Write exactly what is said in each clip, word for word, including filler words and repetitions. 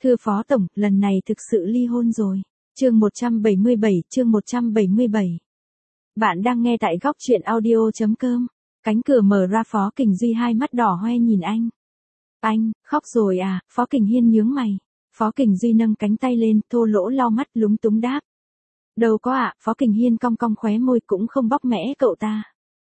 Thưa Phó Tổng, lần này thực sự ly hôn rồi. Chương một trăm bảy mươi bảy, chương một trăm bảy mươi bảy. Bạn đang nghe tại góc truyện audio chấm com. Cánh cửa mở ra, Phó Kình Duy hai mắt đỏ hoe nhìn anh. Anh, khóc rồi à? Phó Kình Hiên nhướng mày. Phó Kình Duy nâng cánh tay lên, thô lỗ lau mắt lúng túng đáp. Đâu có ạ, à, Phó Kình Hiên cong cong khóe môi cũng không bóc mẽ cậu ta.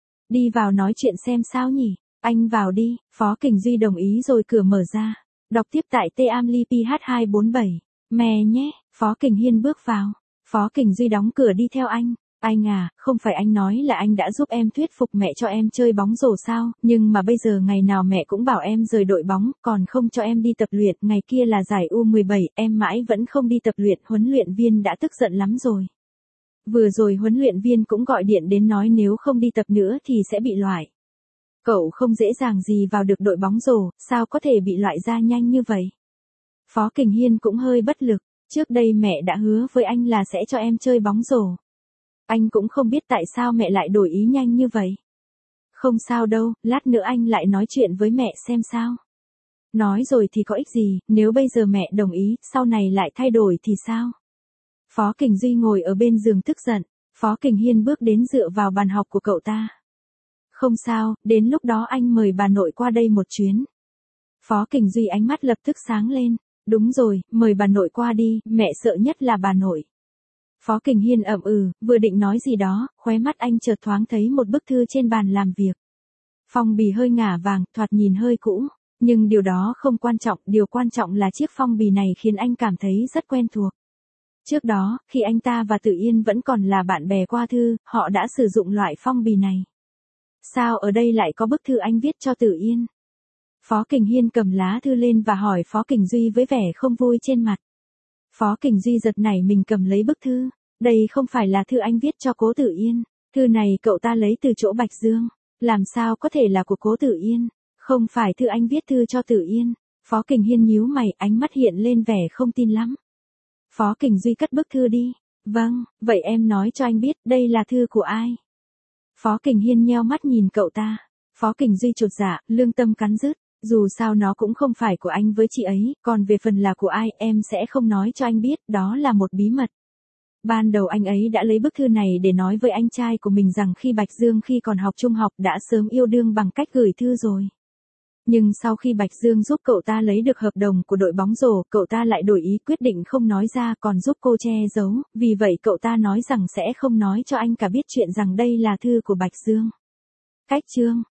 Đi vào nói chuyện xem sao nhỉ? Anh vào đi, Phó Kình Duy đồng ý rồi cửa mở ra. Đọc tiếp tại T A M L I P H hai bốn bảy. Mè nhé, Phó Kình Hiên bước vào. Phó Kình Duy đóng cửa đi theo anh. Anh à, không phải anh nói là anh đã giúp em thuyết phục mẹ cho em chơi bóng rổ sao, nhưng mà bây giờ ngày nào mẹ cũng bảo em rời đội bóng, còn không cho em đi tập luyện, ngày kia là giải U mười bảy, em mãi vẫn không đi tập luyện, huấn luyện viên đã tức giận lắm rồi. Vừa rồi huấn luyện viên cũng gọi điện đến nói nếu không đi tập nữa thì sẽ bị loại. Cậu không dễ dàng gì vào được đội bóng rổ, sao có thể bị loại ra nhanh như vậy? Phó Kình Hiên cũng hơi bất lực, trước đây mẹ đã hứa với anh là sẽ cho em chơi bóng rổ. Anh cũng không biết tại sao mẹ lại đổi ý nhanh như vậy. Không sao đâu, lát nữa anh lại nói chuyện với mẹ xem sao. Nói rồi thì có ích gì, nếu bây giờ mẹ đồng ý, sau này lại thay đổi thì sao? Phó Kình Duy ngồi ở bên giường tức giận, Phó Kình Hiên bước đến dựa vào bàn học của cậu ta. Không sao, đến lúc đó anh mời bà nội qua đây một chuyến. Phó Kình Duy ánh mắt lập tức sáng lên. Đúng rồi, mời bà nội qua đi, mẹ sợ nhất là bà nội. Phó Kình Hiên ậm ừ, vừa định nói gì đó, khóe mắt anh chợt thoáng thấy một bức thư trên bàn làm việc. Phong bì hơi ngả vàng, thoạt nhìn hơi cũ, nhưng điều đó không quan trọng, điều quan trọng là chiếc phong bì này khiến anh cảm thấy rất quen thuộc. Trước đó, khi anh ta và Tử Yên vẫn còn là bạn bè qua thư, họ đã sử dụng loại phong bì này. Sao ở đây lại có bức thư anh viết cho Tử Yên? Phó Kình Hiên cầm lá thư lên và hỏi Phó Kình Duy với vẻ không vui trên mặt. Phó Kình Duy giật nảy mình cầm lấy bức thư. Đây không phải là thư anh viết cho Cố Tử Yên. Thư này cậu ta lấy từ chỗ Bạch Dương. Làm sao có thể là của Cố Tử Yên? Không phải thư anh viết thư cho Tử Yên. Phó Kình Hiên nhíu mày, ánh mắt hiện lên vẻ không tin lắm. Phó Kình Duy cất bức thư đi. Vâng, vậy em nói cho anh biết đây là thư của ai? Phó Kình Hiên nheo mắt nhìn cậu ta. Phó Kình Duy chột dạ, lương tâm cắn rứt. Dù sao nó cũng không phải của anh với chị ấy, còn về phần là của ai em sẽ không nói cho anh biết, đó là một bí mật. Ban đầu anh ấy đã lấy bức thư này để nói với anh trai của mình rằng khi Bạch Dương khi còn học trung học đã sớm yêu đương bằng cách gửi thư rồi. Nhưng sau khi Bạch Dương giúp cậu ta lấy được hợp đồng của đội bóng rổ, cậu ta lại đổi ý quyết định không nói ra còn giúp cô che giấu, vì vậy cậu ta nói rằng sẽ không nói cho anh cả biết chuyện rằng đây là thư của Bạch Dương. Cách chương